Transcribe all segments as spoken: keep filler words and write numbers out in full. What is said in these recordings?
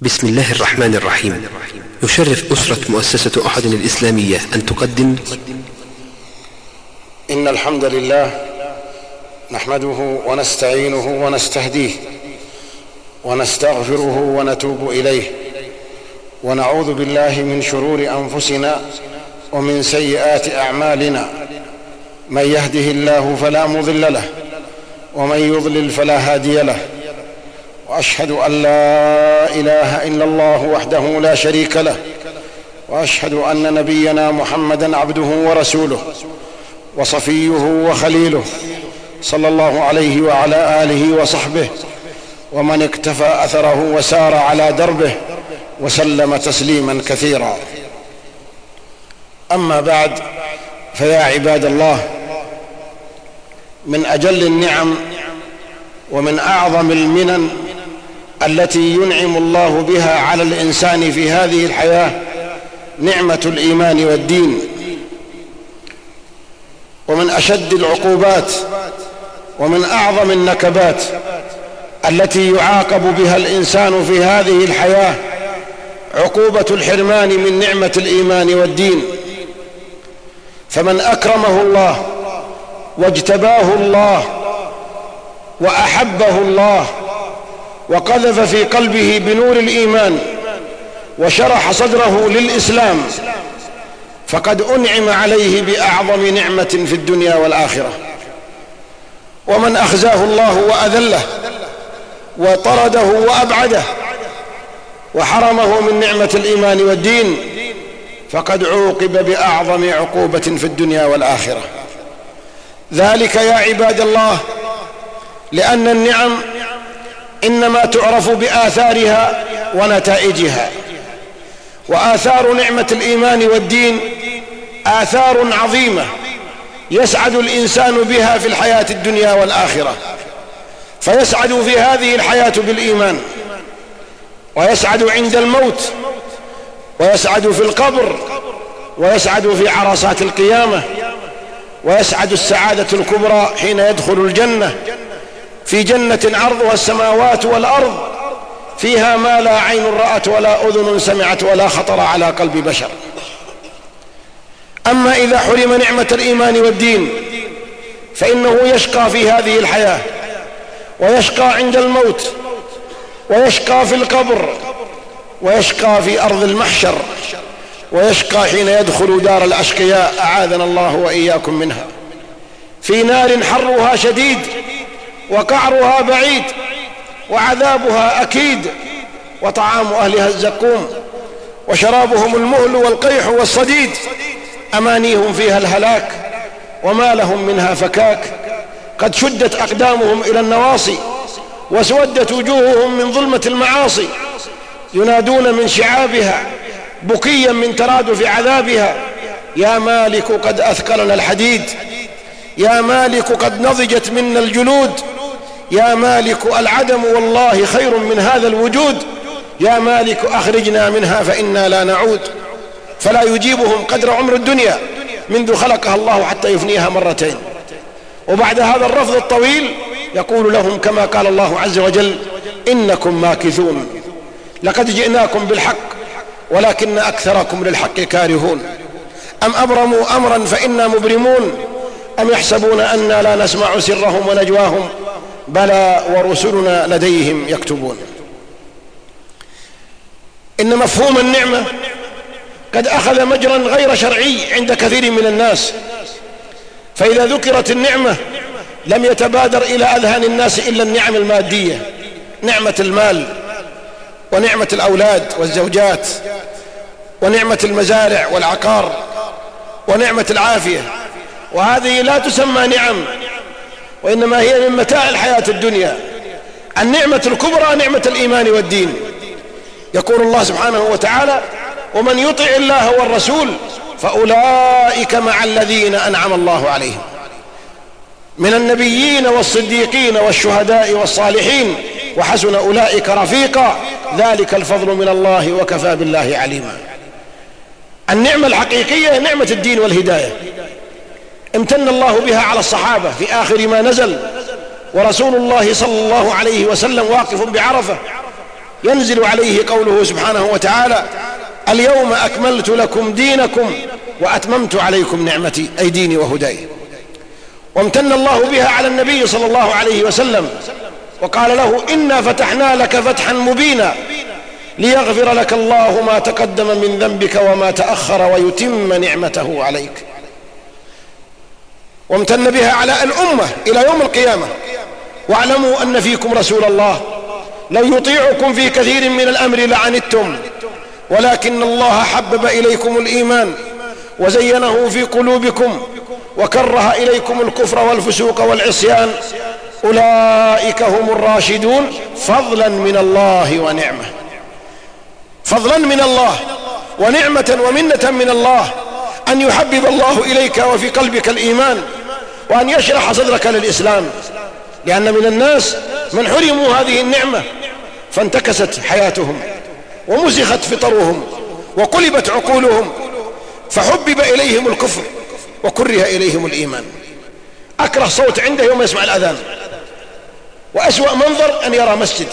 بسم الله الرحمن الرحيم. يشرف أسرة مؤسسة أحد الإسلامية أن تقدم إن الحمد لله نحمده ونستعينه ونستهديه ونستغفره ونتوب إليه ونعوذ بالله من شرور أنفسنا ومن سيئات أعمالنا، من يهده الله فلا مضل له ومن يضلل فلا هادي له، وأشهد أن لا إله إلا الله وحده لا شريك له، وأشهد أن نبينا محمدًا عبده ورسوله وصفيه وخليله، صلى الله عليه وعلى آله وصحبه ومن اكتفى أثره وسار على دربه وسلم تسليما كثيرا. أما بعد، فيا عباد الله، من أجل النعم ومن أعظم المنن التي ينعم الله بها على الإنسان في هذه الحياة نعمة الإيمان والدين، ومن أشد العقوبات ومن أعظم النكبات التي يعاقب بها الإنسان في هذه الحياة عقوبة الحرمان من نعمة الإيمان والدين. فمن أكرمه الله واجتباه الله وأحبه الله وقذف في قلبه بنور الإيمان وشرح صدره للإسلام، فقد أنعم عليه بأعظم نعمة في الدنيا والآخرة. ومن أخزاه الله وأذله وطرده وأبعده وحرمه من نعمة الإيمان والدين، فقد عوقب بأعظم عقوبة في الدنيا والآخرة. ذلك يا عباد الله لأن النعم إنما تعرف بآثارها ونتائجها، وآثار نعمة الإيمان والدين آثار عظيمة يسعد الإنسان بها في الحياة الدنيا والآخرة، فيسعد في هذه الحياة بالإيمان، ويسعد عند الموت، ويسعد في القبر، ويسعد في عرصات القيامة، ويسعد السعادة الكبرى حين يدخل الجنة، في جنة عرضها السماوات والأرض، فيها ما لا عين رأت ولا أذن سمعت ولا خطر على قلب بشر. أما إذا حرم نعمة الإيمان والدين فإنه يشقى في هذه الحياة، ويشقى عند الموت، ويشقى في القبر، ويشقى في أرض المحشر، ويشقى حين يدخل دار الأشقياء، أعاذنا الله وإياكم منها، في نار حرها شديد وقعرها بعيد وعذابها أكيد، وطعام أهلها الزقوم، وشرابهم المهل والقيح والصديد، أمانيهم فيها الهلاك وما لهم منها فكاك، قد شدت أقدامهم إلى النواصي واسودت وجوههم من ظلمة المعاصي، ينادون من شعابها بكيا من ترادف عذابها: يا مالك قد أثقلنا الحديد، يا مالك قد نضجت منا الجلود، يا مالك العدم والله خير من هذا الوجود، يا مالك أخرجنا منها فإنا لا نعود. فلا يجيبهم قدر عمر الدنيا منذ خلقها الله حتى يفنيها مرتين. وبعد هذا الرفض الطويل يقول لهم كما قال الله عز وجل: إنكم ماكثون، لقد جئناكم بالحق ولكن أكثركم للحق كارهون، أم أبرموا أمرا فإنا مبرمون، أم يحسبون أنا لا نسمع سرهم ونجواهم، بلى ورسلنا لديهم يكتبون. إن مفهوم النعمة قد أخذ مجرا غير شرعي عند كثير من الناس، فإذا ذكرت النعمة لم يتبادر إلى أذهان الناس إلا النعم المادية، نعمة المال، ونعمة الأولاد والزوجات، ونعمة المزارع والعقار، ونعمة العافية، وهذه لا تسمى نعم، وإنما هي من متاع الحياة الدنيا. النعمة الكبرى نعمة الإيمان والدين. يقول الله سبحانه وتعالى: ومن يطع الله والرسول فأولئك مع الذين أنعم الله عليهم من النبيين والصديقين والشهداء والصالحين وحسن أولئك رفيقا، ذلك الفضل من الله وكفى بالله عليما. النعمة الحقيقية نعمة الدين والهداية، امتن الله بها على الصحابة في آخر ما نزل، ورسول الله صلى الله عليه وسلم واقف بعرفة ينزل عليه قوله سبحانه وتعالى: اليوم أكملت لكم دينكم وأتممت عليكم نعمتي، أي ديني وهداي. وامتن الله بها على النبي صلى الله عليه وسلم وقال له: إنا فتحنا لك فتحا مبينا ليغفر لك الله ما تقدم من ذنبك وما تأخر ويتم نعمته عليك. وامتن بها على الأمة إلى يوم القيامة: واعلموا أن فيكم رسول الله لو يطيعكم في كثير من الأمر لعنتم ولكن الله حبب إليكم الإيمان وزينه في قلوبكم وكره إليكم الكفر والفسوق والعصيان أولئك هم الراشدون فضلا من الله ونعمة. فضلا من الله ونعمة ومنة من الله أن يحبب الله إليك وفي قلبك الإيمان وأن يشرح صدرك للإسلام، لأن من الناس من حرموا هذه النعمة فانتكست حياتهم ومزخت فطرهم وقلبت عقولهم فحبب إليهم الكفر وكره إليهم الإيمان. أكره صوت عنده يوم يسمع الأذان، وأسوأ منظر أن يرى مسجد،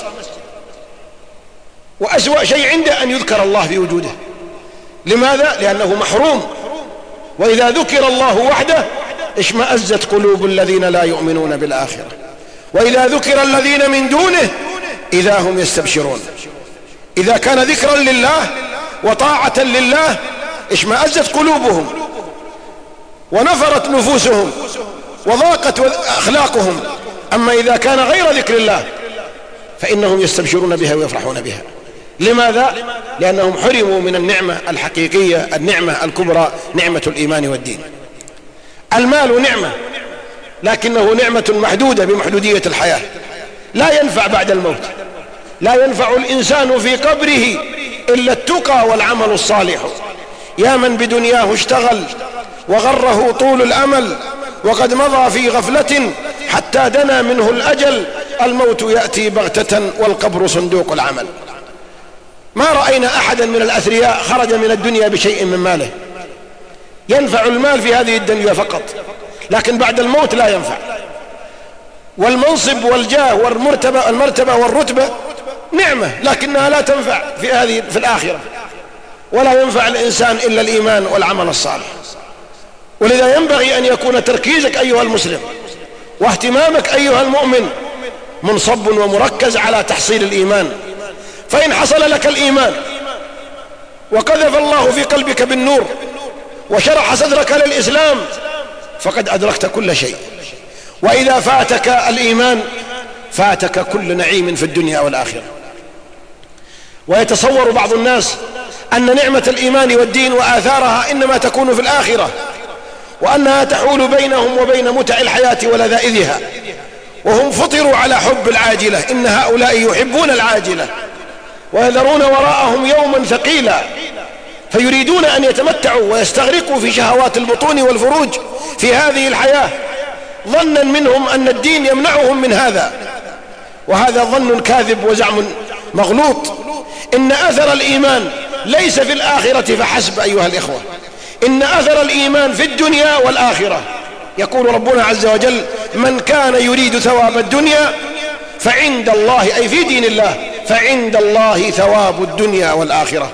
وأسوأ شيء عنده أن يذكر الله في وجوده. لماذا؟ لأنه محروم. وإذا ذكر الله وحده اشمأزت قلوب الذين لا يؤمنون بالآخرة، وإذا ذكر الذين من دونه إذا هم يستبشرون. إذا كان ذكرا لله وطاعة لله اشمأزت قلوبهم ونفرت نفوسهم وضاقت أخلاقهم. أما إذا كان غير ذكر الله فإنهم يستبشرون بها ويفرحون بها. لماذا؟ لأنهم حرموا من النعمة الحقيقية، النعمة الكبرى، نعمة الإيمان والدين. المال نعمة، لكنه نعمة محدودة بمحدودية الحياة، لا ينفع بعد الموت. لا ينفع الإنسان في قبره إلا التقى والعمل الصالح. يا من بدنياه اشتغل وغره طول الأمل وقد مضى في غفلة حتى دنا منه الأجل، الموت يأتي بغتة والقبر صندوق العمل. ما رأينا أحدا من الأثرياء خرج من الدنيا بشيء من ماله. ينفع المال في هذه الدنيا فقط، لكن بعد الموت لا ينفع. والمنصب والجاه والمرتبة المرتبة والرتبة نعمة، لكنها لا تنفع في هذه في الآخرة. ولا ينفع الإنسان إلا الإيمان والعمل الصالح. ولذا ينبغي أن يكون تركيزك أيها المسلم واهتمامك أيها المؤمن منصب ومركز على تحصيل الإيمان. فإن حصل لك الإيمان وقذف الله في قلبك بالنور وشرح صدرك للإسلام فقد أدركت كل شيء. وإذا فاتك الإيمان فاتك كل نعيم في الدنيا والآخرة. ويتصور بعض الناس أن نعمة الإيمان والدين وآثارها إنما تكون في الآخرة، وأنها تحول بينهم وبين متع الحياة ولذائذها، وهم فطروا على حب العاجلة. إن هؤلاء يحبون العاجلة ويذرون وراءهم يوما ثقيلا، فيريدون أن يتمتعوا ويستغرقوا في شهوات البطون والفروج في هذه الحياة، ظنا منهم أن الدين يمنعهم من هذا، وهذا ظن كاذب وزعم مغلوط. إن أثر الإيمان ليس في الآخرة فحسب أيها الإخوة، إن أثر الإيمان في الدنيا والآخرة. يقول ربنا عز وجل: من كان يريد ثواب الدنيا فعند الله، أي في دين الله، فعند الله ثواب الدنيا والآخرة.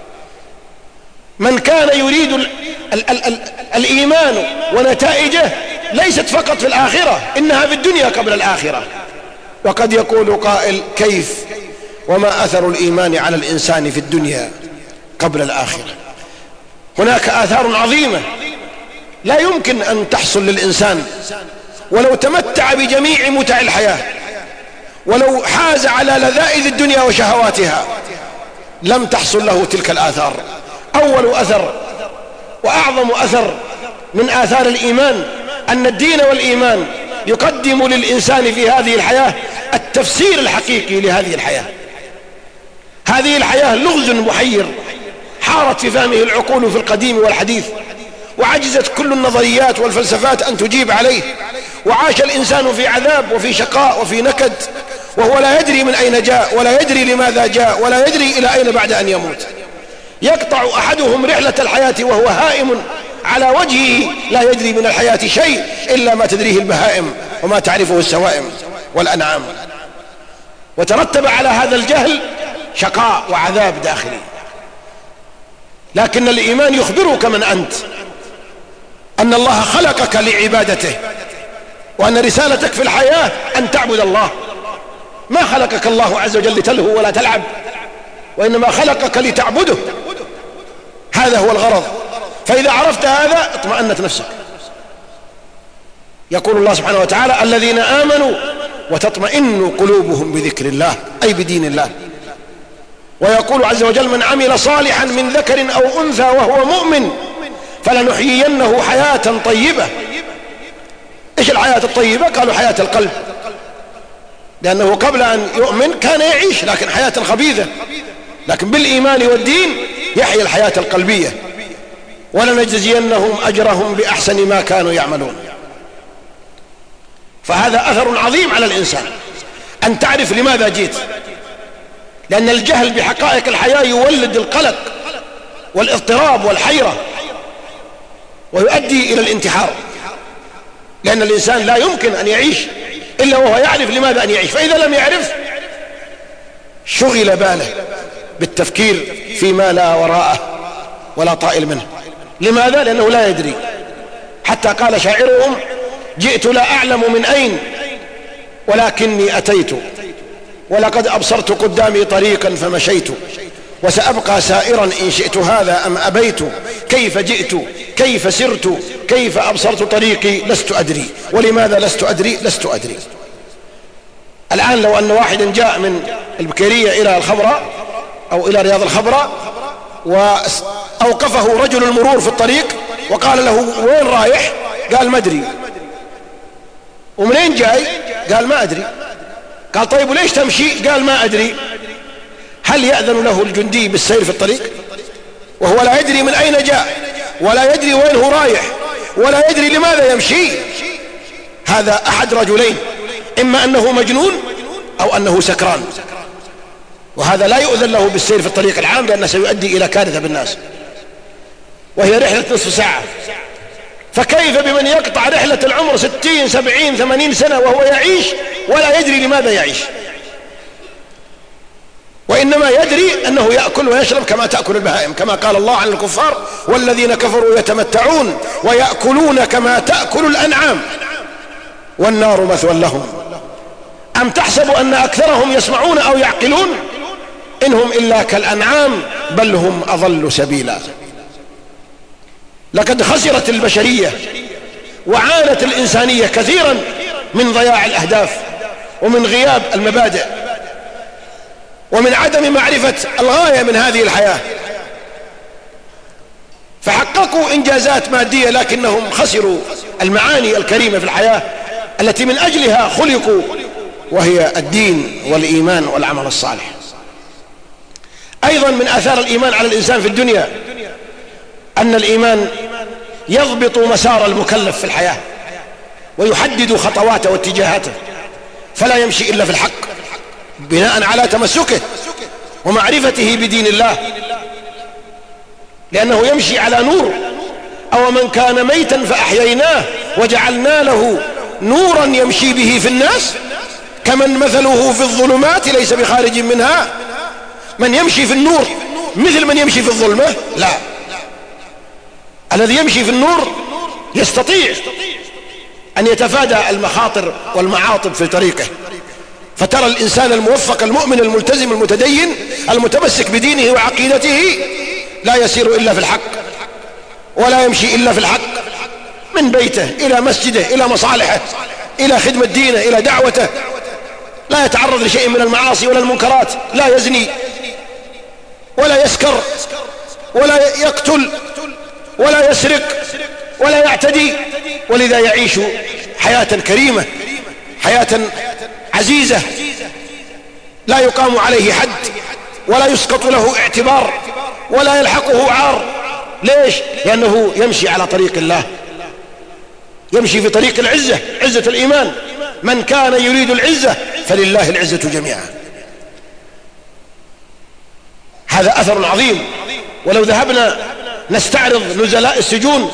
من كان يريد ال ال ال ال الإيمان ونتائجه ليست فقط في الآخرة، إنها في الدنيا قبل الآخرة. وقد يقول قائل: كيف وما أثر الإيمان على الإنسان في الدنيا قبل الآخرة؟ هناك آثار عظيمة لا يمكن أن تحصل للإنسان ولو تمتع بجميع متع الحياة، ولو حاز على لذائذ الدنيا وشهواتها لم تحصل له تلك الآثار. أول أثر وأعظم أثر من آثار الإيمان أن الدين والإيمان يقدم للإنسان في هذه الحياة التفسير الحقيقي لهذه الحياة. هذه الحياة لغز محير حارت في فهمه العقول في القديم والحديث، وعجزت كل النظريات والفلسفات أن تجيب عليه، وعاش الإنسان في عذاب وفي شقاء وفي نكد، وهو لا يدري من أين جاء ولا يدري لماذا جاء ولا يدري إلى أين بعد أن يموت. يقطع أحدهم رحلة الحياة وهو هائم على وجهه، لا يدري من الحياة شيء إلا ما تدريه البهائم وما تعرفه السوائم والأنعام. وترتب على هذا الجهل شقاء وعذاب داخلي. لكن الإيمان يخبرك من أنت، أن الله خلقك لعبادته، وأن رسالتك في الحياة أن تعبد الله. ما خلقك الله عز وجل لتلهو ولا تلعب، وإنما خلقك لتعبده، هذا هو الغرض. فإذا عرفت هذا اطمأنت نفسك. يقول الله سبحانه وتعالى: الذين آمنوا وتطمئن قلوبهم بذكر الله، أي بدين الله. ويقول عز وجل: من عمل صالحا من ذكر أو أنثى وهو مؤمن فلنحيينه حياة طيبة. إيش الحياة الطيبة؟ قالوا حياة القلب، لأنه قبل أن يؤمن كان يعيش لكن حياة خبيثة، لكن بالإيمان والدين يحيى الحياة القلبية. ولنجزينهم أجرهم بأحسن ما كانوا يعملون. فهذا أثر عظيم على الإنسان، أن تعرف لماذا جيت، لأن الجهل بحقائق الحياة يولد القلق والاضطراب والحيرة، ويؤدي إلى الانتحار، لأن الإنسان لا يمكن أن يعيش إلا وهو يعرف لماذا أن يعيش. فإذا لم يعرف شغل باله بالتفكير فيما لا وراءه ولا طائل منه. لماذا؟ لأنه لا يدري. حتى قال شاعرهم: جئت لا أعلم من أين ولكني أتيت، ولقد أبصرت قدامي طريقا فمشيت، وسأبقى سائرا إن شئت هذا أم أبيت، كيف جئت كيف سرت كيف أبصرت طريقي لست أدري، ولماذا لست أدري لست أدري. الآن لو أن واحدا جاء من البكيرية إلى الخبراء أو إلى رياض الخبراء وأوقفه رجل المرور في الطريق وقال له: وين رايح؟ قال: ما أدري. ومنين جاي؟ قال: ما أدري. قال: طيب وليش تمشي؟ قال: ما أدري. هل يأذن له الجندي بالسير في الطريق وهو لا يدري من أين جاء ولا يدري وين هو رايح ولا يدري لماذا يمشي؟ هذا أحد رجلين، إما أنه مجنون أو أنه سكران، وهذا لا يؤذن له بالسير في الطريق العام، لأنه سيؤدي إلى كارثة بالناس، وهي رحلة نصف ساعة. فكيف بمن يقطع رحلة العمر ستين سبعين ثمانين سنة وهو يعيش ولا يدري لماذا يعيش، وإنما يدري أنه يأكل ويشرب كما تأكل البهائم، كما قال الله عن الكفار: والذين كفروا يتمتعون ويأكلون كما تأكل الأنعام والنار مثوى لهم. أم تحسب أن أكثرهم يسمعون أو يعقلون؟ إنهم إلا كالأنعام بل هم أضل سبيلا. لقد خسرت البشرية وعانت الإنسانية كثيرا من ضياع الأهداف ومن غياب المبادئ ومن عدم معرفة الغاية من هذه الحياة. فحققوا إنجازات مادية لكنهم خسروا المعاني الكريمة في الحياة التي من أجلها خلقوا، وهي الدين والإيمان والعمل الصالح. أيضا من آثار الإيمان على الإنسان في الدنيا أن الإيمان يضبط مسار المكلف في الحياة ويحدد خطواته واتجاهاته، فلا يمشي إلا في الحق بناء على تمسكه ومعرفته بدين الله، لأنه يمشي على نور. أو من كان ميتا فأحييناه وجعلنا له نورا يمشي به في الناس كمن مثله في الظلمات ليس بخارج منها. من يمشي في النور مثل من يمشي في الظلمة؟ لا، الذي يمشي في النور يستطيع أن يتفادى المخاطر والمعاطب في طريقه. فترى الإنسان الموفق المؤمن الملتزم المتدين المتمسك بدينه وعقيدته لا يسير إلا في الحق ولا يمشي إلا في الحق، من بيته إلى مسجده إلى مصالحه إلى خدمة دينه إلى دعوته، لا يتعرض لشيء من المعاصي ولا المنكرات، لا يزني ولا يسكر ولا يقتل ولا يسرق ولا يعتدي، ولذا يعيش حياة كريمة، حياة عزيزة لا يقام عليه حد ولا يسقط له اعتبار ولا يلحقه عار. ليش؟ لأنه يمشي على طريق الله، يمشي في طريق العزة، عزة الإيمان. من كان يريد العزة فلله العزة جميعا. هذا أثر عظيم. ولو ذهبنا نستعرض نزلاء السجون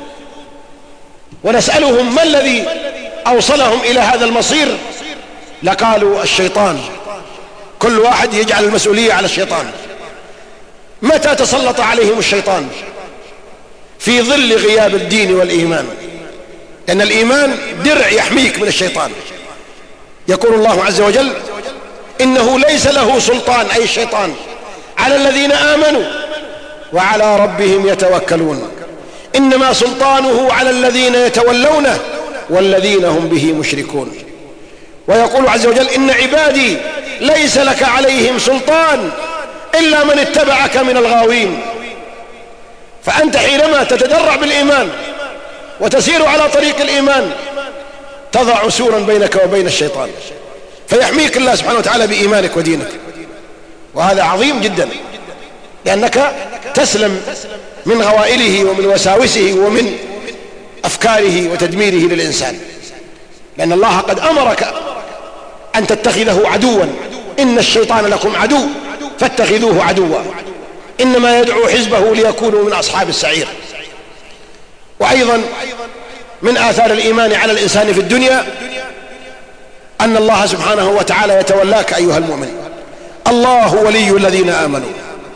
ونسألهم ما الذي أوصلهم إلى هذا المصير لقالوا الشيطان كل واحد يجعل المسؤولية على الشيطان. متى تسلط عليهم الشيطان؟ في ظل غياب الدين والإيمان، لأن الإيمان درع يحميك من الشيطان. يقول الله عز وجل: إنه ليس له سلطان، أي الشيطان، على الذين آمنوا وعلى ربهم يتوكلون، إنما سلطانه على الذين يتولونه والذين هم به مشركون. ويقول عز وجل: إن عبادي ليس لك عليهم سلطان إلا من اتبعك من الغاوين. فأنت حينما تتدرع بالإيمان وتسير على طريق الإيمان تضع سورا بينك وبين الشيطان، فيحميك الله سبحانه وتعالى بإيمانك ودينك. وهذا عظيم جدا، لأنك تسلم من غوائله ومن وساوسه ومن أفكاره وتدميره للإنسان، لأن الله قد أمرك أن تتخذه عدوا. إن الشيطان لكم عدو فاتخذوه عدوا، إنما يدعو حزبه ليكونوا من أصحاب السعير. وأيضا من آثار الإيمان على الإنسان في الدنيا أن الله سبحانه وتعالى يتولاك أيها المؤمن. الله ولي الذين آمنوا.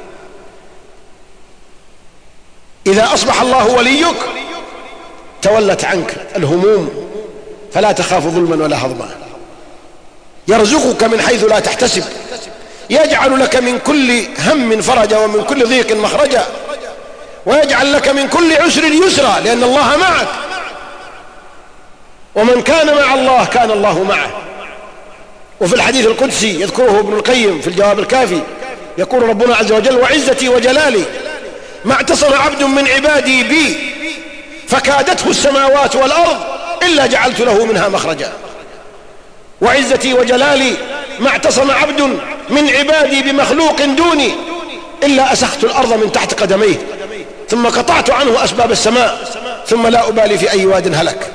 إذا أصبح الله وليك تولت عنك الهموم، فلا تخاف ظلما ولا هضما. يرزقك من حيث لا تحتسب، يجعل لك من كل هم فرجا ومن كل ضيق مخرجا، ويجعل لك من كل عسر يسرا، لأن الله معك. ومن كان مع الله كان الله معه. وفي الحديث القدسي يذكره ابن القيم في الجواب الكافي، يقول ربنا عز وجل: وعزتي وجلالي ما اعتصم عبد من عبادي بي فكادته السماوات والأرض إلا جعلت له منها مخرجا. وعزتي وجلالي ما اعتصم عبد من عبادي بمخلوق دوني إلا أسخت الأرض من تحت قدميه ثم قطعت عنه أسباب السماء ثم لا أبالي في أي واد هلك.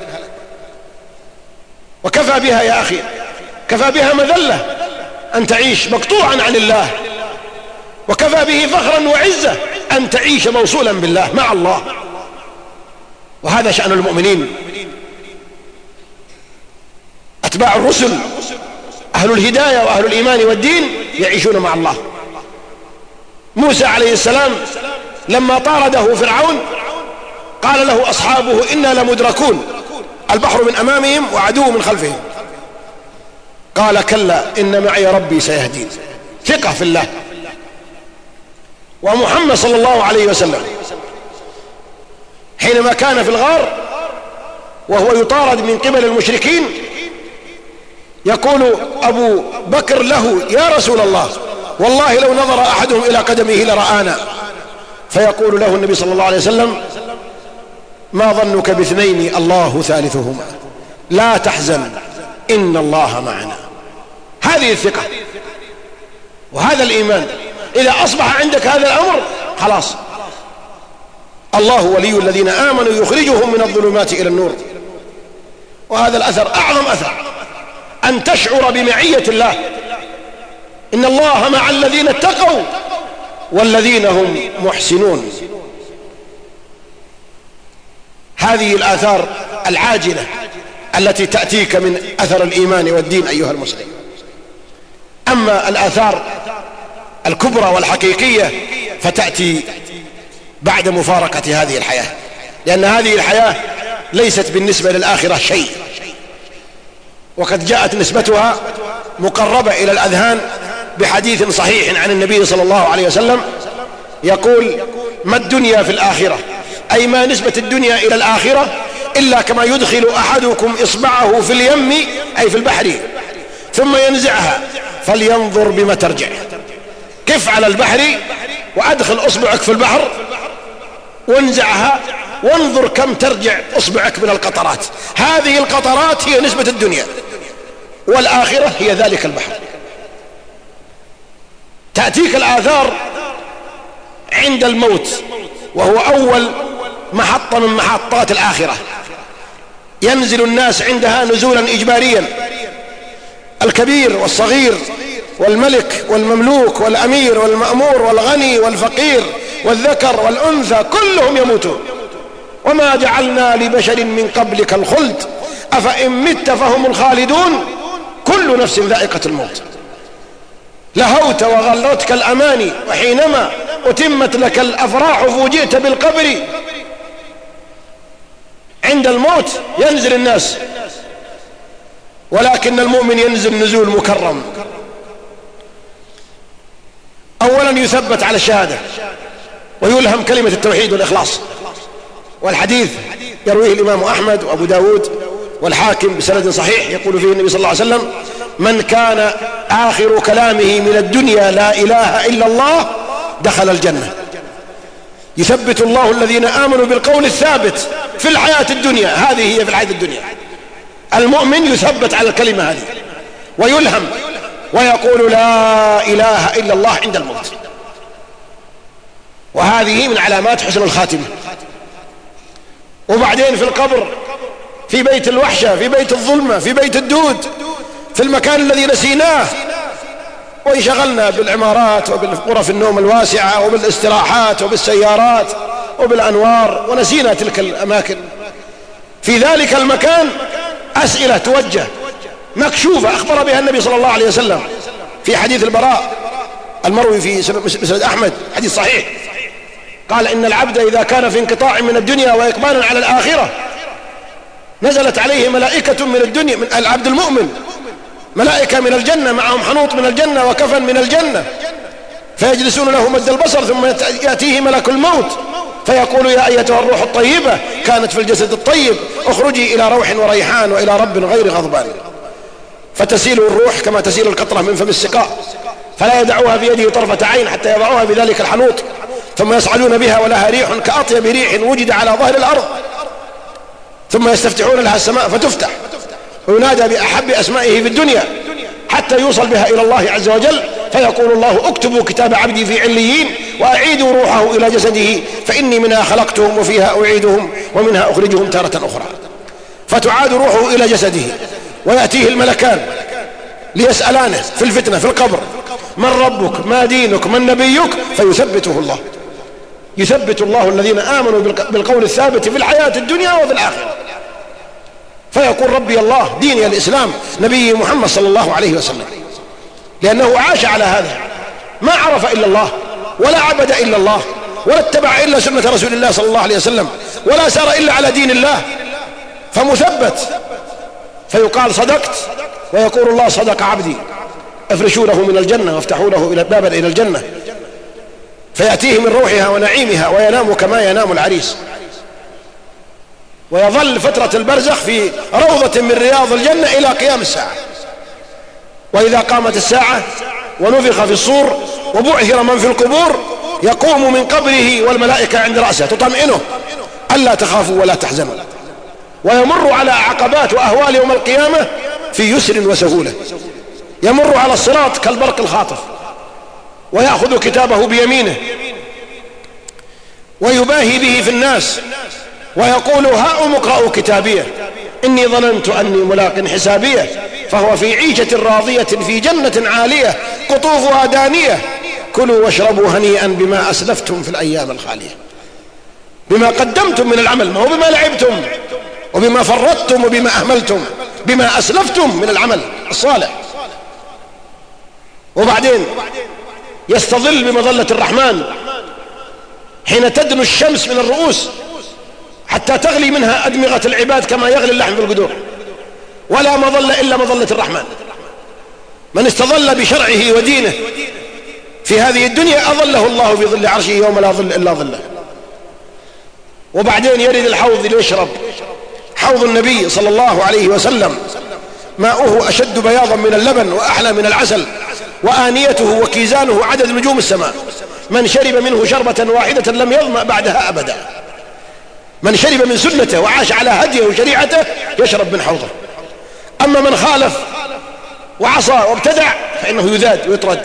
وكفى بها يا أخي، كفى بها مذلة أن تعيش مقطوعا عن الله، وكفى به فخرا وعزة أن تعيش موصولا بالله مع الله. وهذا شأن المؤمنين. أتباع الرسل أهل الهداية وأهل الإيمان والدين يعيشون مع الله. موسى عليه السلام لما طارده فرعون قال له أصحابه: إنا لمدركون، البحر من أمامهم وعدو من خلفهم. قال: كلا إن معي ربي سيهدين. ثقة في الله. ومحمد صلى الله عليه وسلم حينما كان في الغار وهو يطارد من قبل المشركين يقول أبو بكر له: يا رسول الله، والله لو نظر أحدهم إلى قدمه لرآنا. فيقول له النبي صلى الله عليه وسلم: ما ظنك باثنين الله ثالثهما، لا تحزن إن الله معنا. هذه الثقة وهذا الإيمان. إذا أصبح عندك هذا الأمر خلاص، الله ولي الذين آمنوا يخرجهم من الظلمات إلى النور. وهذا الأثر أعظم أثر، أن تشعر بمعية الله. إن الله مع الذين اتقوا والذين هم محسنون. هذه الآثار العاجلة التي تأتيك من أثر الإيمان والدين أيها المسلم. أما الآثار الكبرى والحقيقية فتأتي بعد مفارقة هذه الحياة، لأن هذه الحياة ليست بالنسبة للآخرة شيء، وقد جاءت نسبتها مقربة إلى الأذهان بحديث صحيح عن النبي صلى الله عليه وسلم يقول: ما الدنيا في الآخرة، أي ما نسبة الدنيا إلى الآخرة، إلا كما يدخل أحدكم إصبعه في اليم أي في البحر ثم ينزعها فلينظر بما ترجع. كف على البحر وأدخل أصبعك في البحر وانزعها وانظر كم ترجع أصبعك من القطرات. هذه القطرات هي نسبة الدنيا، والآخرة هي ذلك البحر. تأتيك الآثار عند الموت، وهو أول محطة من محطات الآخرة. ينزل الناس عندها نزولا إجباريا، الكبير والصغير والملك والمملوك والأمير والمأمور والغني والفقير والذكر والأنثى كلهم يموتون. وما جعلنا لبشر من قبلك الخلد أفإن مت فهم الخالدون كل نفس ذائقة الموت. لهوت وغلتك الأماني، وحينما أتمت لك الأفراح فوجئت بالقبر. عند الموت ينزل الناس، ولكن المؤمن ينزل نزول مكرم. أولا يثبت على الشهادة ويلهم كلمة التوحيد والإخلاص، والحديث يرويه الإمام أحمد وأبو داود والحاكم بسند صحيح، يقول فيه النبي صلى الله عليه وسلم: من كان آخر كلامه من الدنيا لا إله إلا الله دخل الجنة. يثبت الله الذين آمنوا بالقول الثابت في الحياة الدنيا، هذه هي في الحياة الدنيا. المؤمن يثبت على الكلمة هذه ويلهم ويقول لا إله إلا الله عند الموت، وهذه من علامات حسن الخاتمة. وبعدين في القبر، في بيت الوحشة، في بيت الظلمة، في بيت الدود، في المكان الذي نسيناه وانشغلنا بالعمارات وبالغرف النوم الواسعة وبالاستراحات وبالسيارات وبالأنوار، ونسينا تلك الأماكن. في ذلك المكان أسئلة توجه مكشوفة أخبر بها النبي صلى الله عليه وسلم في حديث البراء المروي في مسند أحمد، حديث صحيح، قال: إن العبد إذا كان في انقطاع من الدنيا وإقبال على الآخرة نزلت عليه ملائكة من الدنيا، من العبد المؤمن، ملائكة من الجنة معهم حنوط من الجنة وكفن من الجنة، فيجلسون له مد البصر، ثم يأتيه ملك الموت فيقول: يا أيتها الروح الطيبة كانت في الجسد الطيب اخرجي إلى روح وريحان وإلى رب غير غضبان. فتسيل الروح كما تسيل القطرة من فم السقاء، فلا يدعوها بيده طرفة عين حتى يضعوها بذلك الحنوط، ثم يصعدون بها ولها ريح كأطيب ريح وجد على ظهر الأرض، ثم يستفتحون لها السماء فتفتح وينادى بأحب أسمائه في الدنيا حتى يوصل بها إلى الله عز وجل، فيقول الله: اكتبوا كتاب عبدي في عليين وأعيدوا روحه إلى جسده فإني منها خلقتهم وفيها أعيدهم ومنها أخرجهم تارة أخرى. فتعاد روحه إلى جسده ويأتيه الملكان ليسألانه في الفتنة في القبر: من ربك؟ ما دينك؟ من نبيك؟ فيثبته الله، يثبت الله الذين آمنوا بالقول الثابت في الحياة الدنيا وفي الآخرة، فيقول: ربي الله، ديني الإسلام، نبي محمد صلى الله عليه وسلم، لأنه عاش على هذا، ما عرف إلا الله ولا عبد إلا الله ولا اتبع إلا سنة رسول الله صلى الله عليه وسلم ولا سار إلا على دين الله، فمثبت. فيقال: صدقت، ويقول الله: صدق عبدي، افرشوا له من الجنة وافتحوا له بابا إلى الجنة، فيأتيه من روحها ونعيمها وينام كما ينام العريس، ويظل فترة البرزخ في روضة من رياض الجنة إلى قيام الساعة. وإذا قامت الساعة ونفخ في الصور وبعثر من في القبور يقوم من قبره والملائكة عند رأسه تطمئنه ألا تخافوا ولا تحزنوا، ويمر على عقبات وأهوال يوم القيامة في يسر وسهولة. يمر على الصراط كالبرق الخاطف، ويأخذ كتابه بيمينه ويباهي به في الناس ويقول: هاؤم اقرأوا كتابيه إني ظننت أني ملاق حسابيه، فهو في عيشة راضية في جنة عالية قطوفها دانية، كلوا واشربوا هنيئا بما أسلفتم في الأيام الخالية. بما قدمتم من العمل، ما هو بما لعبتم وبما فرطتم وبما أهملتم، بما أسلفتم من العمل الصالح. وبعدين يستظل بمظلة الرحمن حين تدنو الشمس من الرؤوس حتى تغلي منها أدمغة العباد كما يغلي اللحم في القدور، ولا مظل إلا مظلة الرحمن. من استظل بشرعه ودينه في هذه الدنيا أظله الله بظل عرشه يوم لا ظل إلا ظله. وبعدين يرد الحوض ليشرب، حوض النبي صلى الله عليه وسلم ماؤه أشد بياضا من اللبن وأحلى من العسل، وآنيته وكيزانه عدد نجوم السماء. من شرب منه شربة واحدة لم يظمأ بعدها أبدا. من شرب من سنته وعاش على هديه وشريعته يشرب من حوضه. أما من خالف وعصى وابتدع فإنه يذاد ويطرد.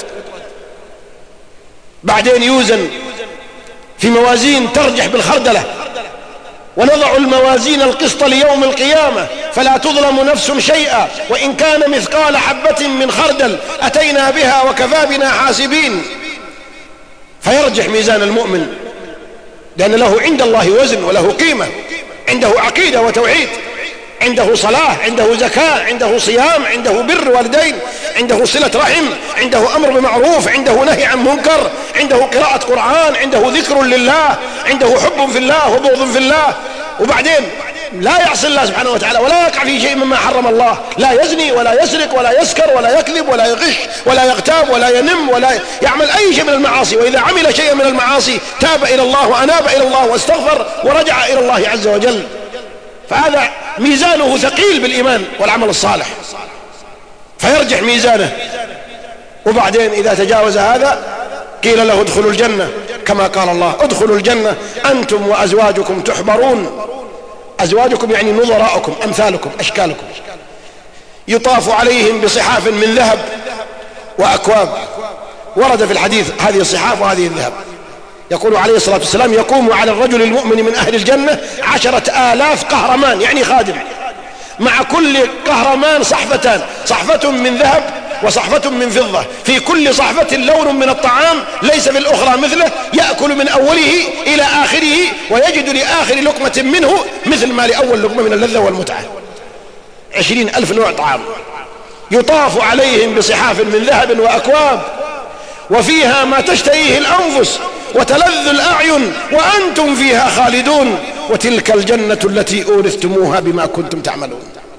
بعدين يوزن في موازين ترجح بالخردلة، ونضع الموازين القسط ليوم القيامة فلا تظلم نفس شيئا وإن كان مثقال حبة من خردل أتينا بها وكفى بنا حاسبين. فيرجح ميزان المؤمن، لأن له عند الله وزن وله قيمة، عنده عقيدة وتوحيد، عنده صلاة، عنده زكاة، عنده صيام، عنده بر والدين، عنده صلة رحم، عنده أمر بمعروف، عنده نهي عن منكر، عنده قراءة قرآن، عنده ذكر لله، عنده حب في الله وبغض في الله، وبعدين لا يعصي الله سبحانه وتعالى ولا يقع في شيء مما حرم الله، لا يزني ولا يسرق ولا يسكر ولا يكذب ولا يغش ولا يغتاب ولا ينم ولا يعمل أي شيء من المعاصي، وإذا عمل شيئا من المعاصي تاب إلى الله وأناب إلى الله واستغفر ورجع إلى الله عز وجل. فهذا ميزانه ثقيل بالإيمان والعمل الصالح، فيرجح ميزانه. وبعدين إذا تجاوز هذا قيل له ادخلوا الجنة، كما قال الله ادخلوا الجنة أنتم وأزواجكم تحبرون. أزواجكم يعني نظراءكم، أمثالكم، أشكالكم، يطاف عليهم بصحاف من ذهب وأكواب. ورد في الحديث هذه الصحاف وهذه الذهب. يقول عليه الصلاة والسلام يقوم على الرجل المؤمن من أهل الجنة عشرة آلاف قهرمان، يعني خادم، مع كل قهرمان صحفتان، صحفة من ذهب وصحفة من فضة، في كل صحفة لون من الطعام ليس في الأخرى مثله، يأكل من أوله إلى آخره ويجد لآخر لقمة منه مثل ما لأول لقمة من اللذة والمتعة. عشرين ألف نوع طعام. يطاف عليهم بصحاف من ذهب وأكواب وفيها ما تشتهيه الأنفس وتلذ الأعين وأنتم فيها خالدون وتلك الجنة التي أورثتموها بما كنتم تعملون.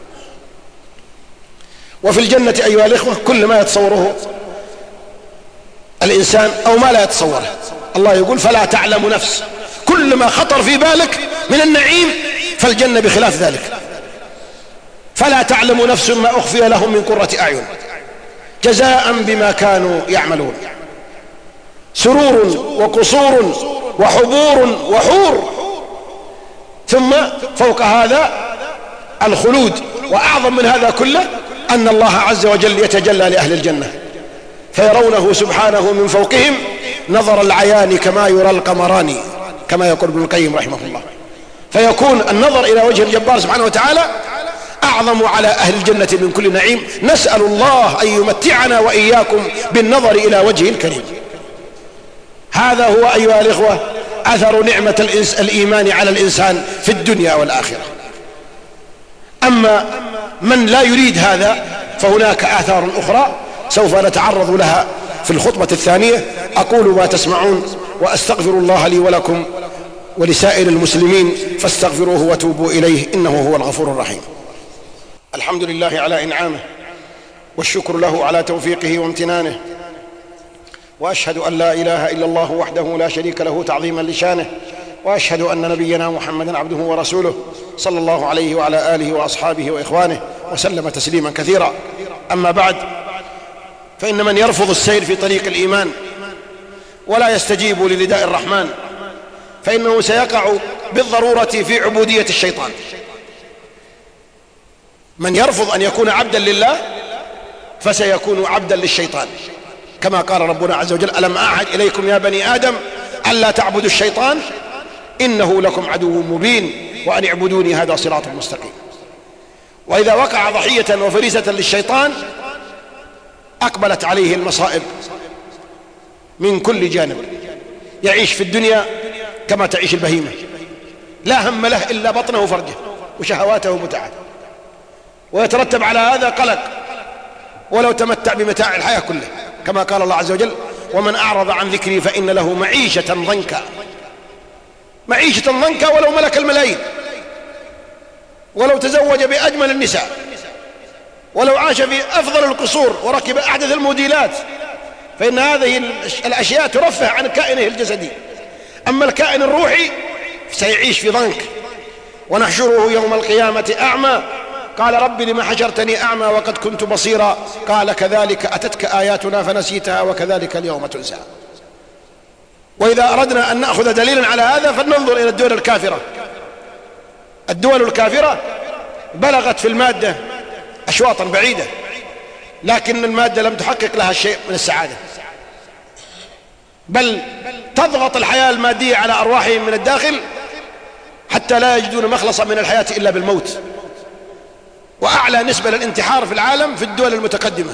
وفي الجنة أيها الإخوة كل ما يتصوره الإنسان أو ما لا يتصوره. الله يقول فلا تعلم نفس، كل ما خطر في بالك من النعيم فالجنة بخلاف ذلك. فلا تعلم نفس ما أخفي لهم من قرة أعين جزاء بما كانوا يعملون. سرور وقصور وحبور وحور، ثم فوق هذا الخلود. وأعظم من هذا كله أن الله عز وجل يتجلى لأهل الجنة فيرونه سبحانه من فوقهم نظر العيان كما يرى القمران، كما يقول ابن القيم رحمه الله. فيكون النظر إلى وجه الجبار سبحانه وتعالى أعظم على أهل الجنة من كل نعيم. نسأل الله أن يمتعنا وإياكم بالنظر إلى وجه الكريم. هذا هو أيها الإخوة أثر نعمة الإيمان على الإنسان في الدنيا والآخرة. أما من لا يريد هذا فهناك آثار أخرى سوف نتعرض لها في الخطبة الثانية. أقول ما تسمعون وأستغفر الله لي ولكم ولسائر المسلمين فاستغفروه وتوبوا إليه إنه هو الغفور الرحيم. الحمد لله على إنعامه والشكر له على توفيقه وامتنانه، وأشهد أن لا إله إلا الله وحده لا شريك له تعظيما لشانه، وأشهد أن نبينا محمدا عبده ورسوله صلى الله عليه وعلى آله وأصحابه وإخوانه وسلم تسليما كثيرا. أما بعد، فإن من يرفض السير في طريق الإيمان ولا يستجيب لنداء الرحمن فإنه سيقع بالضرورة في عبودية الشيطان. من يرفض أن يكون عبدا لله فسيكون عبدا للشيطان، كما قال ربنا عز وجل ألم أعهد إليكم يا بني آدم ألا تعبدوا الشيطان إنه لكم عدو مبين وأن اعبدوني هذا صراط مستقيم. وإذا وقع ضحية وفريسة للشيطان أقبلت عليه المصائب من كل جانب. يعيش في الدنيا كما تعيش البهيمة، لا هم له إلا بطنه وفرجه وشهواته ومتعته، ويترتب على هذا قلق ولو تمتع بمتاع الحياة كله، كما قال الله عز وجل ومن أعرض عن ذكري فإن له معيشة ضنكا. معيشة ضنكا ولو ملك الملايين، ولو تزوج بأجمل النساء، ولو عاش في أفضل القصور وركب أحدث الموديلات، فإن هذه الأشياء ترفه عن كائنه الجسدي. أما الكائن الروحي سيعيش في ضنك. ونحشره يوم القيامة أعمى قال رب لما حشرتني أعمى وقد كنت بصيرا قال كذلك أتتك آياتنا فنسيتها وكذلك اليوم تنسى. وإذا أردنا أن نأخذ دليلا على هذا فلننظر إلى الدول الكافرة. الدول الكافرة بلغت في المادة أشواطا بعيدة، لكن المادة لم تحقق لها شيء من السعادة، بل تضغط الحياة المادية على أرواحهم من الداخل حتى لا يجدون مخلصا من الحياة إلا بالموت. وأعلى نسبة للانتحار في العالم في الدول المتقدمة.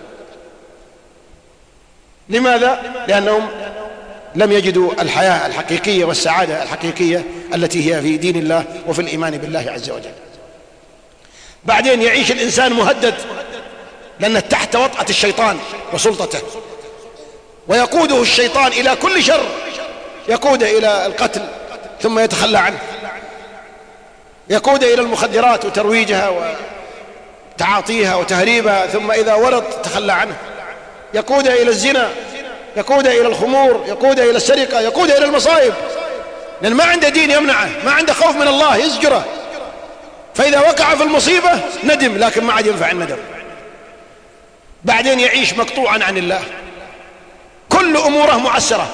لماذا؟ لأنهم لم يجدوا الحياة الحقيقية والسعادة الحقيقية التي هي في دين الله وفي الإيمان بالله عز وجل. بعدين يعيش الإنسان مهدد لأنه تحت وطأة الشيطان وسلطته، ويقوده الشيطان إلى كل شر، يقوده إلى القتل ثم يتخلى عنه، يقوده إلى المخدرات وترويجها وتعاطيها وتهريبها ثم إذا ورط تخلى عنه، يقوده إلى الزنا، يقوده إلى الخمور، يقوده إلى السرقة، يقوده إلى المصائب، لأن ما عنده دين يمنعه، ما عنده خوف من الله يزجره، فإذا وقع في المصيبة ندم لكن ما عاد ينفع الندم. بعدين يعيش مقطوعا عن الله، كل أموره معسرة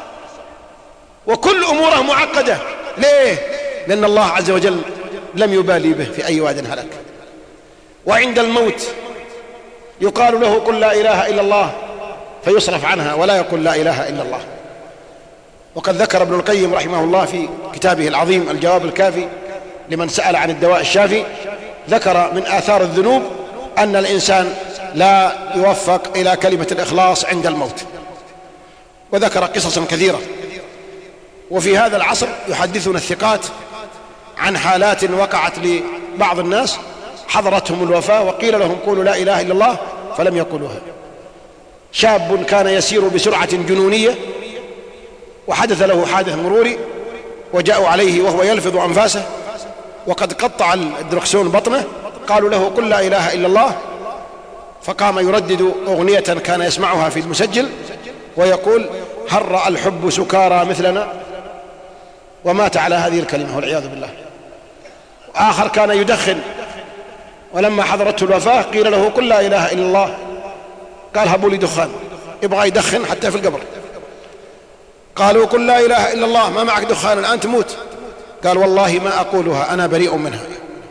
وكل أموره معقدة. ليه؟ لأن الله عز وجل لم يبالي به في أي واد هلك. وعند الموت يقال له قل لا إله إلا الله فيصرف عنها ولا يقول لا إله إلا الله. وقد ذكر ابن القيم رحمه الله في كتابه العظيم الجواب الكافي لمن سأل عن الدواء الشافي، ذكر من آثار الذنوب أن الإنسان لا يوفق إلى كلمة الإخلاص عند الموت، وذكر قصصا كثيرة. وفي هذا العصر يحدثنا الثقات عن حالات وقعت لبعض الناس حضرتهم الوفاة وقيل لهم قولوا لا إله إلا الله فلم يقولوها. شاب كان يسير بسرعة جنونية وحدث له حادث مروري وجاءوا عليه وهو يلفظ أنفاسه وقد قطع الدركسون بطنه، قالوا له قل لا إله إلا الله، فقام يردد أغنية كان يسمعها في المسجل ويقول هل رأى الحب سكارى مثلنا، ومات على هذه الكلمة والعياذ بالله. آخر كان يدخن ولما حضرته الوفاة قيل له قل لا إله إلا الله، قال هبوا لي دخان، يبغى يدخن حتى في القبر. قالوا قل لا إله إلا الله ما معك دخان الآن تموت، قال والله ما أقولها أنا بريء منها.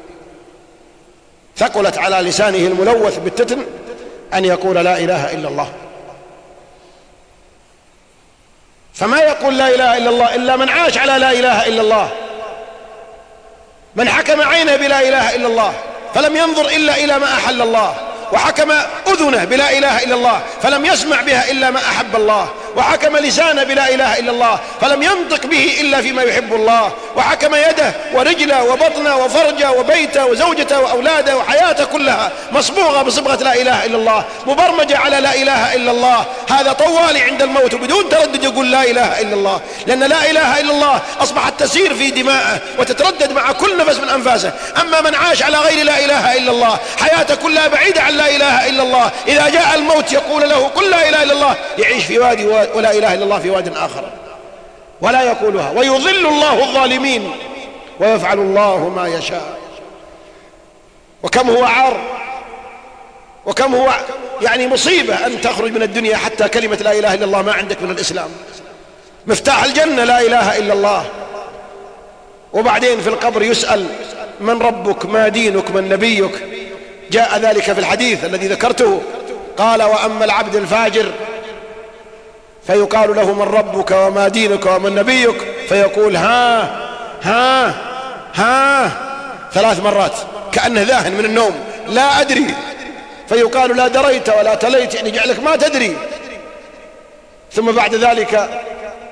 ثقلت على لسانه الملوث بالتتن أن يقول لا إله إلا الله. فما يقول لا إله إلا الله إلا من عاش على لا إله إلا الله، من حكم عينه بلا إله إلا الله فلم ينظر إلا إلى ما أحل الله، وحكم أذنه بلا إله إلا الله فلم يسمع بها إلا ما أحب الله، وحكم لسانه بلا إله إلا الله فلم ينطق به إلا فيما يحب الله، وحكم يده ورجله وبطنه وفرجه وبيته وزوجته وأولاده وحياته كلها مصبوغة بصبغة لا إله إلا الله، مبرمجة على لا إله إلا الله. هذا طوالي عند الموت وبدون تردد يقول لا إله إلا الله، لأن لا إله إلا الله أصبحت تسير في دماءه وتتردد مع كل نفس من أنفاسه. أما من عاش على غير لا إله إلا الله حياته كلها بعيدة عن لا إله إلا الله، إذا جاء الموت يقول له قل لا إله إلا الله، يعيش في وادي ولا إله إلا الله في واد آخر ولا يقولها. ويضل الله الظالمين ويفعل الله ما يشاء. وكم هو عار وكم هو يعني مصيبة أن تخرج من الدنيا حتى كلمة لا إله إلا الله ما عندك من الإسلام. مفتاح الجنة لا إله إلا الله. وبعدين في القبر يسأل من ربك ما دينك من نبيك، جاء ذلك في الحديث الذي ذكرته، قال وأما العبد الفاجر فيقال له من ربك وما دينك ومن نبيك، فيقول ها ها ها ثلاث مرات كأنه ذاهن من النوم لا أدري، فيقال لا دريت ولا تليت يعني جعلك ما تدري. ثم بعد ذلك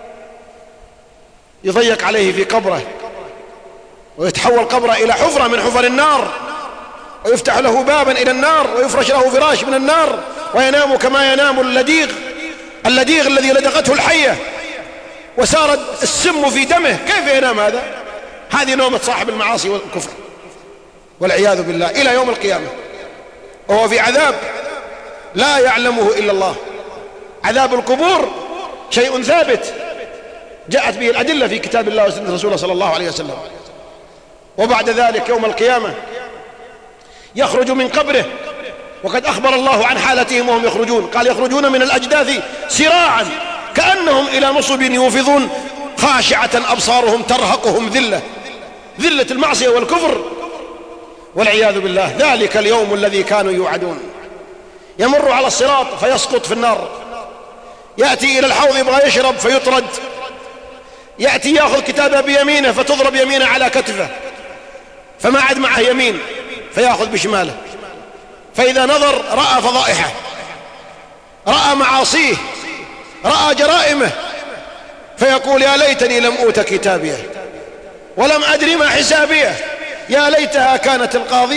يضيق عليه في قبره ويتحول قبره إلى حفرة من حفر النار، ويفتح له بابا إلى النار ويفرش له فراش من النار، وينام كما ينام اللديغ اللديغ الذي لدغته الحية وسار السم في دمه. كيف ينام هذا؟ هذه نومة صاحب المعاصي والكفر والعياذ بالله إلى يوم القيامة، وهو في عذاب لا يعلمه إلا الله. عذاب القبور شيء ثابت جاءت به الأدلة في كتاب الله وسنة رسوله صلى الله عليه وسلم. وبعد ذلك يوم القيامة يخرج من قبره، وقد أخبر الله عن حالتهم وهم يخرجون، قال يخرجون من الأجداث سراعا كأنهم إلى نصب يوفضون خاشعة أبصارهم ترهقهم ذلة ذلة المعصية والكفر والعياذ بالله. ذلك اليوم الذي كانوا يوعدون. يمر على الصراط فيسقط في النار، يأتي إلى الحوض يبغى يشرب فيطرد، يأتي يأخذ كتابه بيمينه فتضرب يمينه على كتفه فما عاد معه يمين فيأخذ بشماله، فإذا نظر رأى فضائحه، رأى معاصيه، رأى جرائمه، فيقول يا ليتني لم أوت كتابيه ولم أدري ما حسابيه، يا ليتها كانت القاضية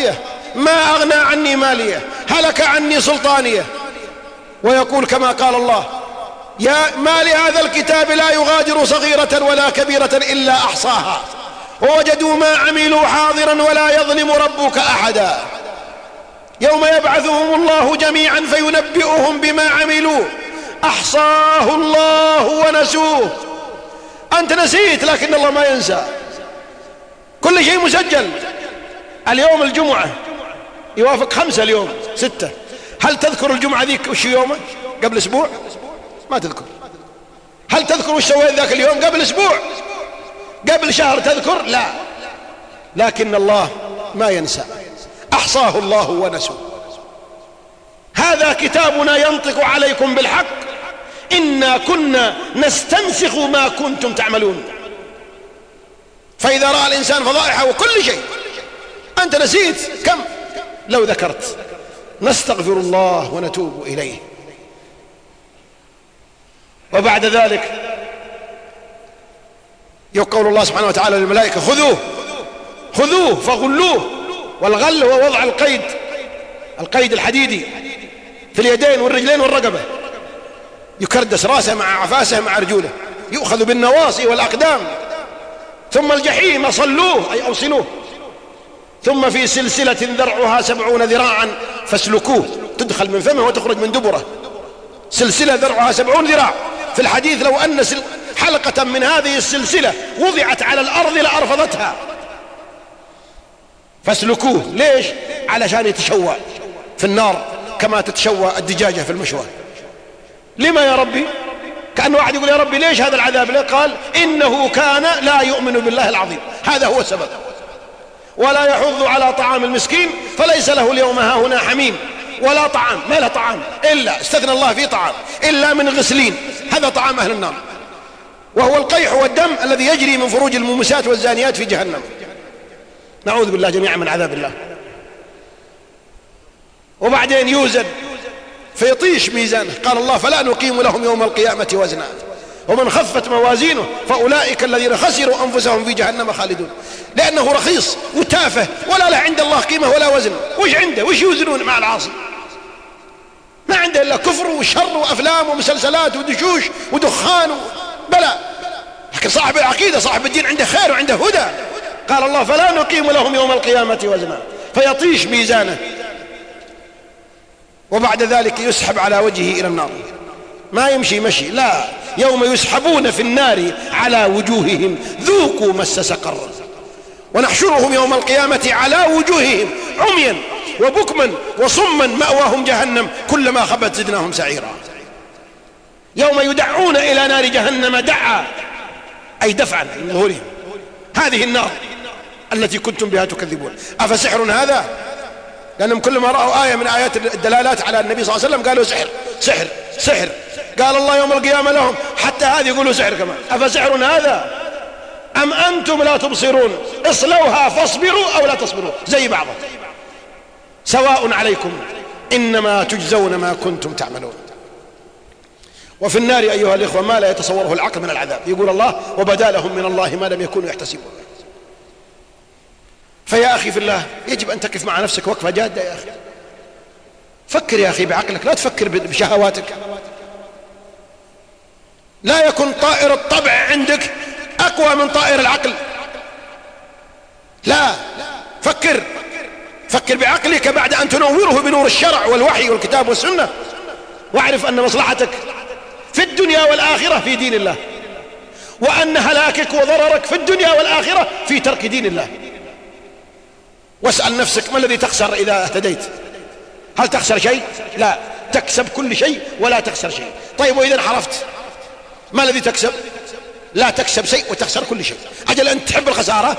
ما أغنى عني ماليه، هلك عني سلطانيه. ويقول كما قال الله: يا ما لهذا الكتاب لا يغادر صغيرة ولا كبيرة إلا أحصاها ووجدوا ما عملوا حاضرا ولا يظلم ربك أحدا. يوم يبعثهم الله جميعا فينبئهم بما عملوا أحصاه الله ونسوه. أنت نسيت، لكن الله ما ينسى، كل شيء مسجل. اليوم الجمعة يوافق خمسة، اليوم ستة. هل تذكر الجمعة ذيك وش يومه قبل أسبوع؟ ما تذكر. هل تذكر وش سويت ذاك اليوم قبل أسبوع؟ قبل شهر تذكر؟ لا. لكن الله ما ينسى، أحصاه الله ونسوه. هذا كتابنا ينطق عليكم بالحق إنا كنا نستنسخ ما كنتم تعملون. فإذا رأى الإنسان فضائحه وكل شيء أنت نسيت، كم لو ذكرت. نستغفر الله ونتوب إليه. وبعد ذلك يقول الله سبحانه وتعالى للملائكة: خذوه خذوه فغلوه. والغل هو وضع القيد، القيد الحديدي في اليدين والرجلين والرقبة، يكردس راسه مع عفاسه مع رجوله، يؤخذ بالنواصي والأقدام. ثم الجحيم صلوه أي أوصلوه. ثم في سلسلة ذرعها سبعون ذراعا فاسلكوه، تدخل من فمه وتخرج من دبره. سلسلة ذرعها سبعون ذراع. في الحديث: لو أن حلقة من هذه السلسلة وضعت على الأرض لأرفضتها. فاسلكوه. ليش؟ علشان يتشوى في النار كما تتشوى الدجاجة في المشوى. لما يا ربي؟ كأن واحد يقول: يا ربي ليش هذا العذاب؟ ليه؟ قال: إنه كان لا يؤمن بالله العظيم، هذا هو السبب. ولا يحض على طعام المسكين فليس له اليوم هاهنا حميم ولا طعام. ما له طعام إلا، استثنى الله في طعام، إلا من غسلين، هذا طعام أهل النار، وهو القيح والدم الذي يجري من فروج المومسات والزانيات في جهنم. نعوذ بالله جميعا من عذاب الله. وبعدين يوزن فيطيش ميزانه. قال الله: فلا نقيم لهم يوم القيامة وزنا ومن خفت موازينه فأولئك الذين خسروا أنفسهم في جهنم خالدون. لأنه رخيص وتافه ولا له عند الله قيمة ولا وزن. وش عنده؟ وش يوزنون مع العاصي؟ ما عنده إلا كفر وشر وأفلام ومسلسلات ودشوش ودخان و... بلى. لكن صاحب العقيدة صاحب الدين عنده خير وعنده هدى. قال الله: فلا نقيم لهم يوم القيامة وزنا، فيطيش ميزانه. وبعد ذلك يسحب على وجهه إلى النار، ما يمشي مشي، لا، يوم يسحبون في النار على وجوههم ذوقوا مس سقر ونحشرهم يوم القيامة على وجوههم عميا وبكما وصما مأواهم جهنم كلما خبت زدناهم سعيرا. يوم يدعون إلى نار جهنم دعا أي دفعا من ظهورهم. هذه النار التي كنتم بها تكذبون. أفسحر هذا؟ لأنهم كلما رأوا آية من آيات الدلالات على النبي صلى الله عليه وسلم قالوا سحر سحر سحر. قال الله يوم القيامة لهم حتى هذه يقولوا سحر كمان. أفسحر هذا أم أنتم لا تبصرون اصلوها فاصبروا أو لا تصبروا، زي بعضهم سواء عليكم إنما تجزون ما كنتم تعملون. وفي النار أيها الإخوة ما لا يتصوره العقل من العذاب. يقول الله: وبدا لهم من الله ما لم يكونوا يحتسبون. فيا أخي في الله يجب أن تقف مع نفسك وقفة جادة يا أخي. فكر يا أخي بعقلك، لا تفكر بشهواتك. لا يكن طائر الطبع عندك أقوى من طائر العقل، لا، فكر فكر بعقلك بعد أن تنوره بنور الشرع والوحي والكتاب والسنة، واعرف أن مصلحتك في الدنيا والآخرة في دين الله، وأن هلاكك وضررك في الدنيا والآخرة في ترك دين الله. واسأل نفسك: ما الذي تخسر إذا اهتديت؟ هل تخسر شيء؟ لا، تكسب كل شيء ولا تخسر شيء. طيب وإذا انحرفت ما الذي تكسب؟ لا تكسب شيء وتخسر كل شيء. أجل أنت تحب الخسارة؟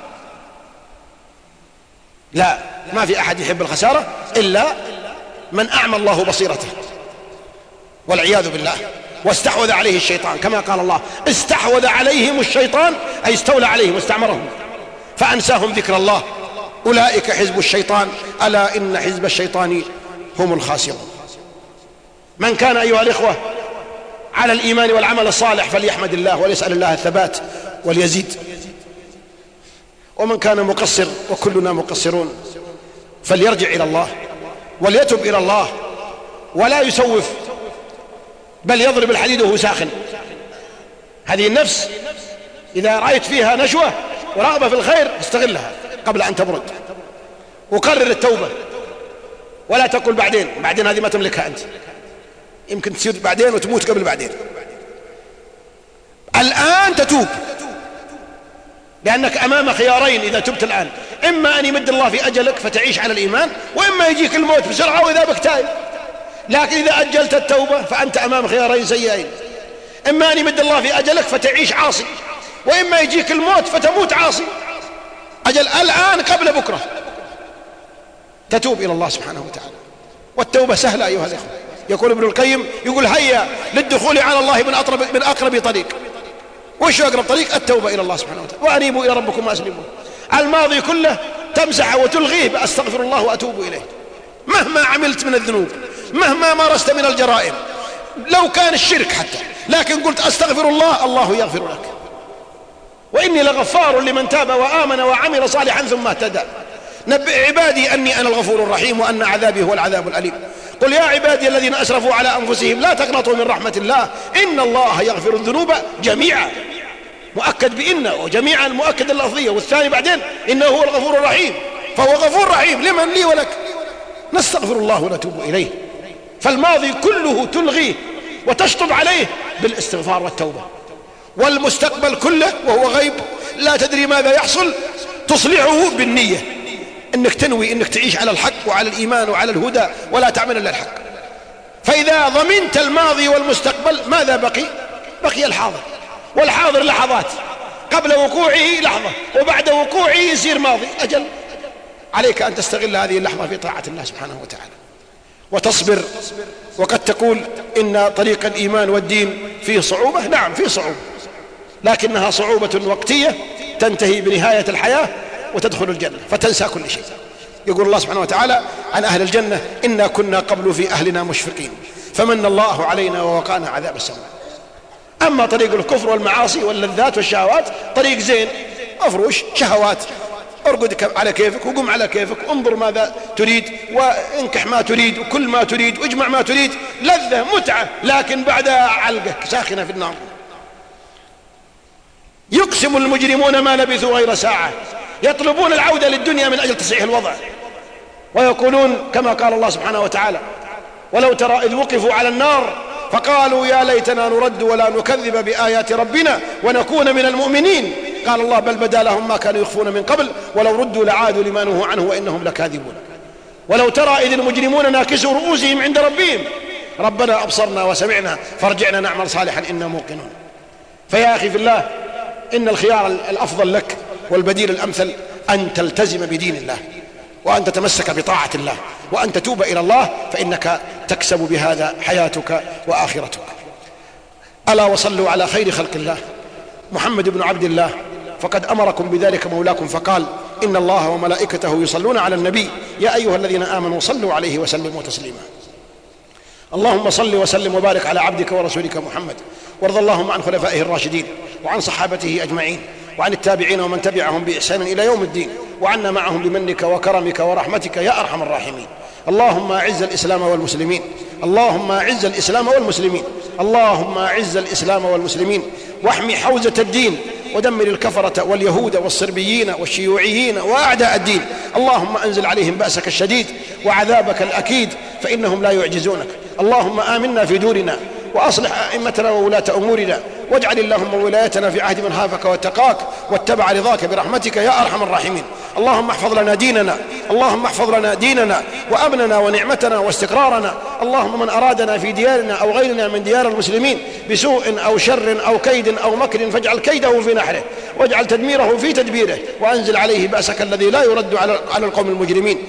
لا، ما في أحد يحب الخسارة إلا من أعمى الله بصيرته والعياذ بالله، واستحوذ عليه الشيطان، كما قال الله: استحوذ عليهم الشيطان أي استولى عليهم واستعمرهم فأنساهم ذكر الله. أولئك حزب الشيطان ألا إن حزب الشيطان هم الخاسرون. من كان أيها الإخوة على الإيمان والعمل الصالح فليحمد الله وليسأل الله الثبات وليزيد، ومن كان مقصر وكلنا مقصرون فليرجع إلى الله وليتب إلى الله ولا يسوف بل يضرب الحديد وهو ساخن. هذه النفس إذا رأيت فيها نشوة ورغبة في الخير استغلها قبل أن تبرد، وقرر التوبة ولا تقول بعدين. بعدين هذه ما تملكها أنت، يمكن تصير بعدين وتموت قبل بعدين. الآن تتوب، لأنك أمام خيارين إذا تبت الآن: إما أن يمد الله في أجلك فتعيش على الإيمان، وإما يجيك الموت بسرعة وإذا بك تائب. لكن إذا أجلت التوبة فأنت أمام خيارين سيئين: إما أن يمد الله في أجلك فتعيش عاصي، وإما يجيك الموت فتموت عاصي. أجل الآن قبل بكرة تتوب إلى الله سبحانه وتعالى، والتوبة سهلة أيها الأخوة. يقول ابن القيم، يقول: هيا للدخول على الله من أقرب, من أقرب طريق. وش أقرب طريق؟ التوبة إلى الله سبحانه وتعالى. وأنيبوا إلى ربكم وأسلموا. الماضي كله تمسحه وتلغيه بأستغفر الله وأتوب إليه. مهما عملت من الذنوب، مهما مارست من الجرائم، لو كان الشرك حتى، لكن قلت أستغفر الله، الله يغفر لك. وإني لغفار لمن تاب وآمن وعمل صالحا ثم اهتدى. نبئ عبادي أني أنا الغفور الرحيم وأن عذابي هو العذاب الأليم. قل يا عبادي الذين أسرفوا على أنفسهم لا تقنطوا من رحمة الله إن الله يغفر الذنوب جميعا. مؤكد بإن، وجميعا المؤكد اللفظية، والثاني بعدين إنه هو الغفور الرحيم. فهو غفور رحيم لمن؟ لي ولك. نستغفر الله ونتوب إليه. فالماضي كله تلغيه وتشطب عليه بالاستغفار والتوبة، والمستقبل كله وهو غيب لا تدري ماذا يحصل تصلحه بالنية، انك تنوي انك تعيش على الحق وعلى الإيمان وعلى الهدى ولا تعمل الا الحق. فإذا ضمنت الماضي والمستقبل ماذا بقي؟ بقي الحاضر، والحاضر لحظات، قبل وقوعه لحظة، وبعد وقوعه يصير ماضي. أجل عليك أن تستغل هذه اللحظة في طاعة الله سبحانه وتعالى وتصبر. وقد تقول إن طريق الإيمان والدين فيه صعوبة. نعم فيه صعوبة، لكنها صعوبة وقتية تنتهي بنهاية الحياة وتدخل الجنة فتنسى كل شيء. يقول الله سبحانه وتعالى عن أهل الجنة: إنا كنا قبل في أهلنا مشفقين فمن الله علينا ووقانا عذاب السماء. أما طريق الكفر والمعاصي واللذات والشهوات طريق زين، أفروش شهوات، ارقد على كيفك وقم على كيفك، انظر ماذا تريد وانكح ما تريد وكل ما تريد واجمع ما تريد، لذة متعة، لكن بعدها علقة ساخنة في النار. يقسم المجرمون ما لبثوا غير ساعة، يطلبون العودة للدنيا من أجل تصحيح الوضع، ويقولون كما قال الله سبحانه وتعالى: ولو ترى إذ وقفوا على النار فقالوا يا ليتنا نرد ولا نكذب بآيات ربنا ونكون من المؤمنين. قال الله: بل بدا لهم ما كانوا يخفون من قبل ولو ردوا لعادوا لما نهوا عنه وإنهم لكاذبون. ولو ترى إذ المجرمون ناكسوا رؤوسهم عند ربهم ربنا أبصرنا وسمعنا فارجعنا نعمل صالحا إنا موقنون. فيا أخي في الله، إن الخيار الأفضل لك والبديل الأمثل أن تلتزم بدين الله، وأن تتمسك بطاعة الله، وأن تتوب إلى الله، فإنك تكسب بهذا حياتك وآخرتك. ألا وصلوا على خير خلق الله محمد بن عبد الله، فقد أمركم بذلك مولاكم فقال: إن الله وملائكته يصلون على النبي يا أيها الذين آمنوا صلوا عليه وسلموا تسليما. اللهم صل وسلم وبارك على عبدك ورسولك محمد، وارض اللهم عن خلفائه الراشدين وعن صحابته أجمعين وعن التابعين ومن تبعهم بإحسان إلى يوم الدين، وعنا معهم بمنك وكرمك ورحمتك يا أرحم الراحمين. اللهم أعز الإسلام والمسلمين، اللهم أعز الإسلام والمسلمين، اللهم أعز الإسلام والمسلمين، واحمي حوزة الدين، ودمر الكفرة واليهود والصربيين والشيوعيين وأعداء الدين. اللهم أنزل عليهم بأسك الشديد وعذابك الأكيد فإنهم لا يعجزونك. اللهم آمنا في دورنا وأصلح أئمتنا وولاة أمورنا، واجعل اللهم ولايتنا في عهد من خافك واتقاك واتبع رضاك برحمتك يا أرحم الراحمين. اللهم احفظ لنا ديننا، اللهم احفظ لنا ديننا وأمننا ونعمتنا واستقرارنا. اللهم من أرادنا في ديارنا أو غيرنا من ديار المسلمين بسوء أو شر أو كيد أو مكر فاجعل كيده في نحره واجعل تدميره في تدبيره، وأنزل عليه بأسك الذي لا يرد على القوم المجرمين.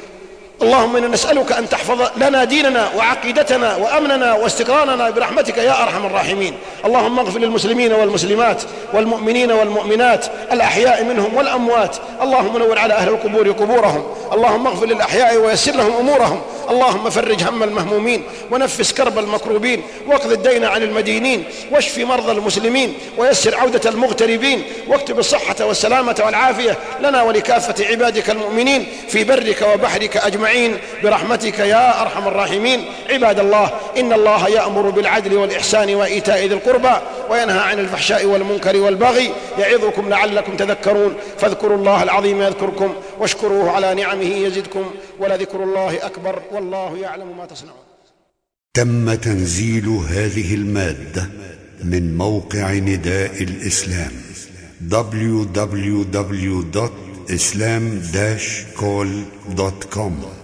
اللهم إنا نسألك أن تحفظ لنا ديننا وعقيدتنا وأمننا واستقرارنا برحمتك يا أرحم الراحمين. اللهم اغفر للمسلمين والمسلمات والمؤمنين والمؤمنات الأحياء منهم والأموات. اللهم نور على أهل القبور قبورهم، اللهم اغفر للأحياء ويسر لهم أمورهم، اللهم فرج هم المهمومين ونفس كرب المكروبين واقض الدين عن المدينين واشف مرضى المسلمين ويسر عودة المغتربين واكتب الصحة والسلامة والعافية لنا ولكافة عبادك المؤمنين في برك وبحرك أجمعين برحمتك يا أرحم الراحمين. عباد الله، إن الله يأمر بالعدل والإحسان وإيتاء ذي القربى وينهى عن الفحشاء والمنكر والبغي يعظكم لعلكم تذكرون. فاذكروا الله العظيم يذكركم واشكروه على نعمه يزدكم ولذكر الله أكبر والله يعلم ما تصنعون. تم تنزيل هذه المادة من موقع نداء الإسلام دبليو دبليو دبليو دوت إسلام داش كول دوت كوم.